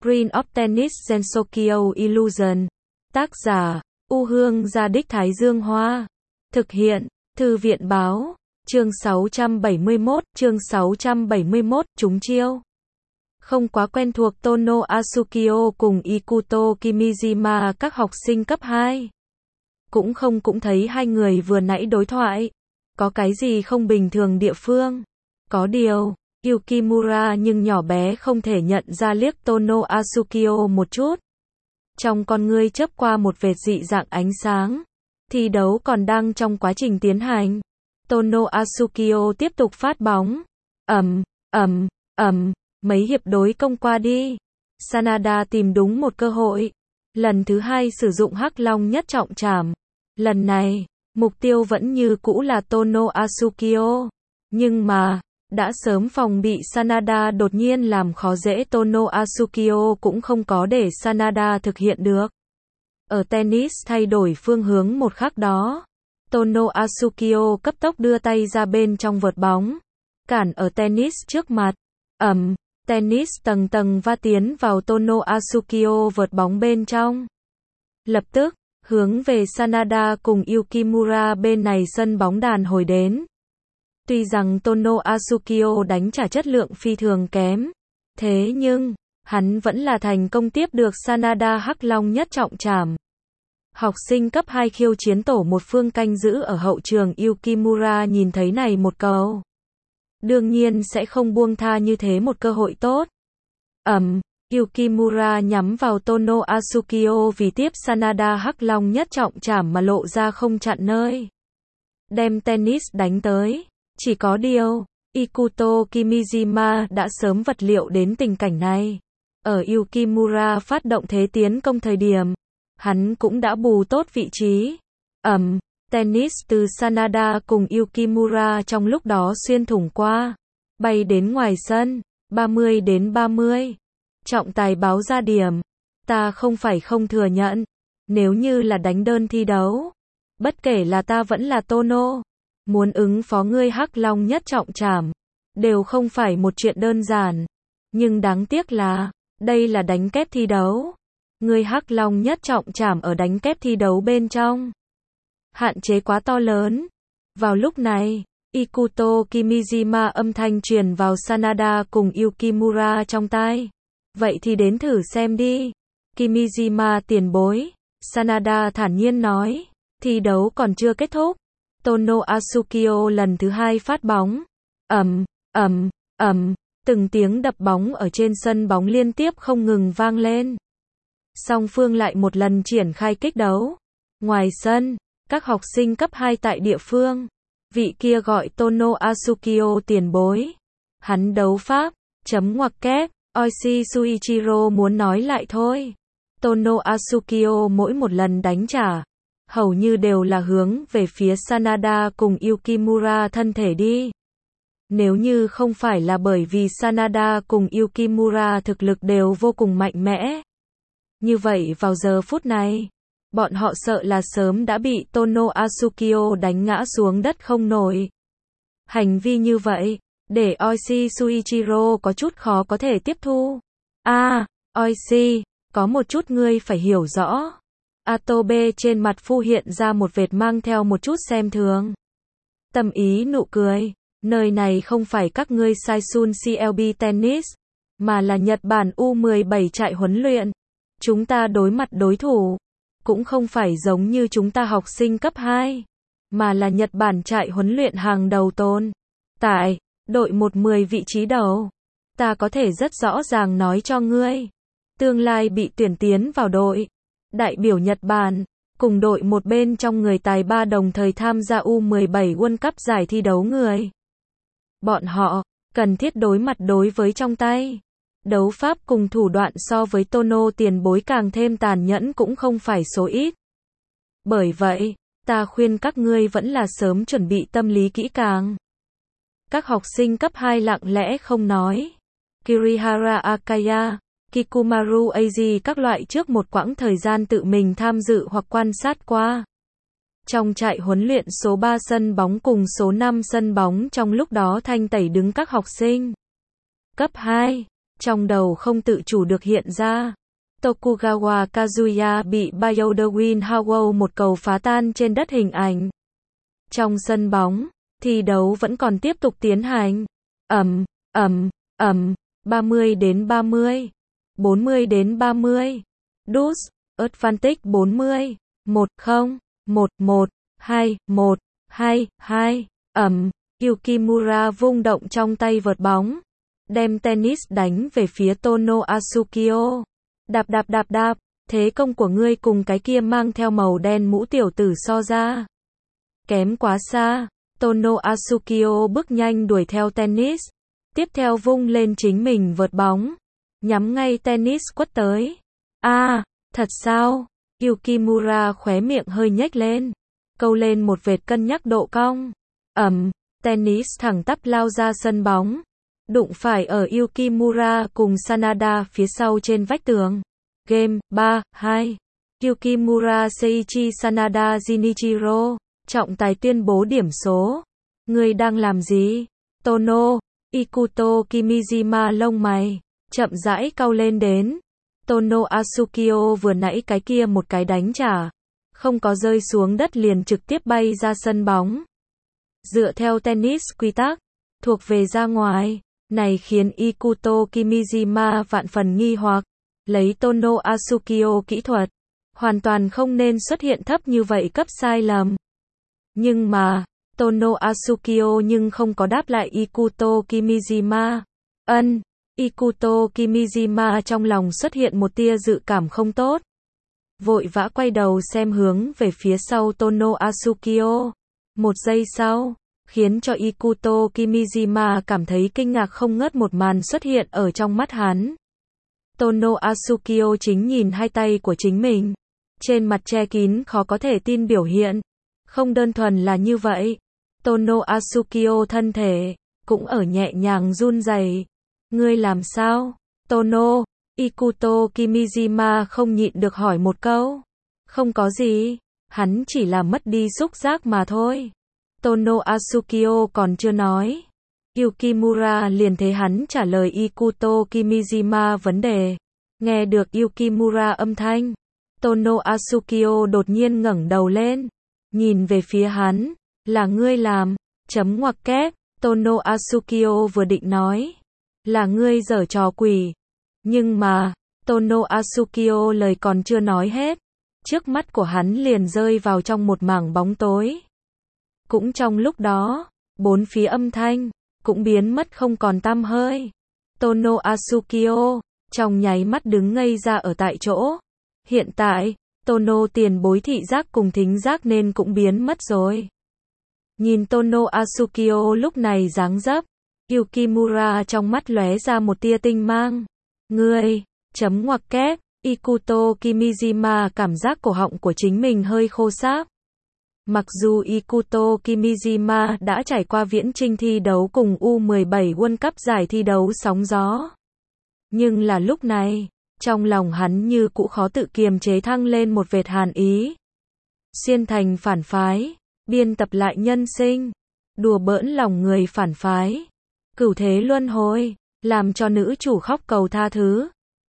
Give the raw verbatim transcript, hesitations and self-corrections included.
Green of Tennis Gensokyo Illusion. Tác giả, U Hương Gia Đích Thái Dương Hoa. Thực hiện, Thư viện Báo. Chương sáu trăm bảy mươi mốt, chương sáu trăm bảy mươi mốt, trúng chiêu. Không quá quen thuộc Tono Asukio cùng Ikuto Kimijima, các học sinh cấp hai. Cũng không cũng thấy hai người vừa nãy đối thoại. Có cái gì không bình thường địa phương. Có điều, Yukimura nhưng nhỏ bé không thể nhận ra liếc Tono Asukio một chút. Trong con ngươi chớp qua một vệt dị dạng ánh sáng. Thi đấu còn đang trong quá trình tiến hành. Tono Asukio tiếp tục phát bóng. Ầm, ầm, ầm, mấy hiệp đối công qua đi. Sanada tìm đúng một cơ hội. Lần thứ hai sử dụng Hắc Long nhất trọng trảm. Lần này, mục tiêu vẫn như cũ là Tono Asukio. Nhưng mà, đã sớm phòng bị Sanada đột nhiên làm khó dễ Tono Asukio cũng không có để Sanada thực hiện được. Ở tennis thay đổi phương hướng một khắc đó, Tono Asukio cấp tốc đưa tay ra bên trong vợt bóng, cản ở tennis trước mặt. Ầm, tennis tầng tầng va tiến vào Tono Asukio vợt bóng bên trong. Lập tức, hướng về Sanada cùng Yukimura bên này sân bóng đàn hồi đến. Tuy rằng Tono Asukio đánh trả chất lượng phi thường kém, thế nhưng, hắn vẫn là thành công tiếp được Sanada Hắc Long nhất trọng trảm. Học sinh cấp hai khiêu chiến tổ một phương canh giữ ở hậu trường Yukimura nhìn thấy này một cầu. Đương nhiên sẽ không buông tha như thế một cơ hội tốt. Ầm, Yukimura nhắm vào Tono Asukio vì tiếp Sanada Hắc Long nhất trọng trảm mà lộ ra không chặn nơi. Đem tennis đánh tới. Chỉ có điều, Ikuto Kimijima đã sớm vật liệu đến tình cảnh này. Ở Yukimura phát động thế tiến công thời điểm, hắn cũng đã bù tốt vị trí. Ầm, tennis từ Sanada cùng Yukimura trong lúc đó xuyên thủng qua, bay đến ngoài sân, ba mươi đến ba mươi. Trọng tài báo ra điểm. Ta không phải không thừa nhận, nếu như là đánh đơn thi đấu, bất kể là ta vẫn là Tono, muốn ứng phó ngươi Hắc Long nhất trọng trảm, đều không phải một chuyện đơn giản. Nhưng đáng tiếc là, đây là đánh kép thi đấu. Ngươi Hắc Long nhất trọng trảm ở đánh kép thi đấu bên trong. Hạn chế quá to lớn. Vào lúc này, Ikuto Kimijima âm thanh truyền vào Sanada cùng Yukimura trong tai. Vậy thì đến thử xem đi. Kimijima tiền bối. Sanada thản nhiên nói. Thi đấu còn chưa kết thúc. Tono Asukio lần thứ hai phát bóng. Ầm, ầm, ầm, từng tiếng đập bóng ở trên sân bóng liên tiếp không ngừng vang lên. Song phương lại một lần triển khai kích đấu. Ngoài sân, các học sinh cấp hai tại địa phương, vị kia gọi Tono Asukio tiền bối. Hắn đấu pháp, chấm ngoặc kép, Oishi Suichiro muốn nói lại thôi. Tono Asukio mỗi một lần đánh trả, hầu như đều là hướng về phía Sanada cùng Yukimura thân thể đi. Nếu như không phải là bởi vì Sanada cùng Yukimura thực lực đều vô cùng mạnh mẽ. Như vậy vào giờ phút này, bọn họ sợ là sớm đã bị Tono Asukio đánh ngã xuống đất không nổi. Hành vi như vậy, để Oishi Suichiro có chút khó có thể tiếp thu. À, Oishi, có một chút ngươi phải hiểu rõ. Atobe trên mặt Phu hiện ra một vệt mang theo một chút xem thường. Tâm ý nụ cười, nơi này không phải các ngươi Saisun xê lờ bê Tennis, mà là Nhật Bản U mười bảy trại huấn luyện. Chúng ta đối mặt đối thủ, cũng không phải giống như chúng ta học sinh cấp hai, mà là Nhật Bản trại huấn luyện hàng đầu tồn tại, đội một mười vị trí đầu. Ta có thể rất rõ ràng nói cho ngươi, tương lai bị tuyển tiến vào đội đại biểu Nhật Bản, cùng đội một bên trong người tài ba đồng thời tham gia U mười bảy World Cup giải thi đấu người. Bọn họ, cần thiết đối mặt đối với trong tay. Đấu pháp cùng thủ đoạn so với Tono tiền bối càng thêm tàn nhẫn cũng không phải số ít. Bởi vậy, ta khuyên các ngươi vẫn là sớm chuẩn bị tâm lý kỹ càng. Các học sinh cấp hai lặng lẽ không nói. Kirihara Akaya, Kikumaru Eiji các loại trước một quãng thời gian tự mình tham dự hoặc quan sát qua. Trong trại huấn luyện số ba sân bóng cùng số năm sân bóng trong lúc đó thanh tẩy đứng các học sinh cấp hai. trong đầu không tự chủ được hiện ra. Tokugawa Kazuya bị Bioderwin Howell một cầu phá tan trên đất hình ảnh. Trong sân bóng, thi đấu vẫn còn tiếp tục tiến hành. Ầm, ầm, ầm, ba mươi đến ba mươi, bốn mươi đến ba mươi. Dus, Advantage bốn mươi, một không, một một, hai một, hai hai. Ầm, Yukimura vung động trong tay vợt bóng, đem tennis đánh về phía Tono Asukio. Đạp đạp đạp đạp, thế công của ngươi cùng cái kia mang theo màu đen mũ tiểu tử so ra. Kém quá xa, Tono Asukio bước nhanh đuổi theo tennis. Tiếp theo vung lên chính mình vợt bóng, nhắm ngay tennis quất tới. A, à, thật sao? Yukimura khóe miệng hơi nhếch lên, câu lên một vệt cân nhắc độ cong. Ầm, tennis thẳng tắp lao ra sân bóng, đụng phải ở Yukimura cùng Sanada phía sau trên vách tường. Game ba hai. Yukimura Seiichi Sanada Jinichiro, trọng tài tuyên bố điểm số. Ngươi đang làm gì? Tono, Ikuto Kimijima lông mày chậm rãi cau lên đến. Tono Asukio vừa nãy cái kia một cái đánh trả, không có rơi xuống đất liền trực tiếp bay ra sân bóng. Dựa theo tennis quy tắc, thuộc về ra ngoài, này khiến Ikuto Kimijima vạn phần nghi hoặc, lấy Tono Asukio kỹ thuật, hoàn toàn không nên xuất hiện thấp như vậy cấp sai lầm. Nhưng mà, Tono Asukio nhưng không có đáp lại Ikuto Kimijima. Ân, Ikuto Kimijima trong lòng xuất hiện một tia dự cảm không tốt. Vội vã quay đầu xem hướng về phía sau Tono Asukio. Một giây sau, khiến cho Ikuto Kimijima cảm thấy kinh ngạc không ngớt một màn xuất hiện ở trong mắt hắn. Tono Asukio chính nhìn hai tay của chính mình, trên mặt che kín khó có thể tin biểu hiện. Không đơn thuần là như vậy, Tono Asukio thân thể cũng ở nhẹ nhàng run rẩy. Ngươi làm sao? Tono, Ikuto Kimijima không nhịn được hỏi một câu. Không có gì, hắn chỉ là mất đi xúc giác mà thôi. Tono Asukio còn chưa nói, Yukimura liền thấy hắn trả lời Ikuto Kimijima vấn đề. Nghe được Yukimura âm thanh, Tono Asukio đột nhiên ngẩng đầu lên, nhìn về phía hắn. Là ngươi làm, chấm ngoặc kép. Tono Asukio vừa định nói, là ngươi giở trò quỷ. Nhưng mà, Tono Asukio lời còn chưa nói hết, trước mắt của hắn liền rơi vào trong một mảng bóng tối. Cũng trong lúc đó, bốn phía âm thanh cũng biến mất không còn tăm hơi. Tono Asukio trong nháy mắt đứng ngây ra ở tại chỗ. Hiện tại, Tono tiền bối thị giác cùng thính giác nên cũng biến mất rồi. Nhìn Tono Asukio lúc này dáng dấp, Yukimura trong mắt lóe ra một tia tinh mang. Ngươi, chấm ngoặc kép, Ikuto Kimijima cảm giác cổ họng của chính mình hơi khô sáp. Mặc dù Ikuto Kimijima đã trải qua viễn chinh thi đấu cùng U mười bảy World Cup giải thi đấu sóng gió, nhưng là lúc này, trong lòng hắn như cũ khó tự kiềm chế thăng lên một vệt hàn ý. Xiên thành phản phái, biên tập lại nhân sinh, đùa bỡn lòng người phản phái, cửu thế luân hồi, làm cho nữ chủ khóc cầu tha thứ.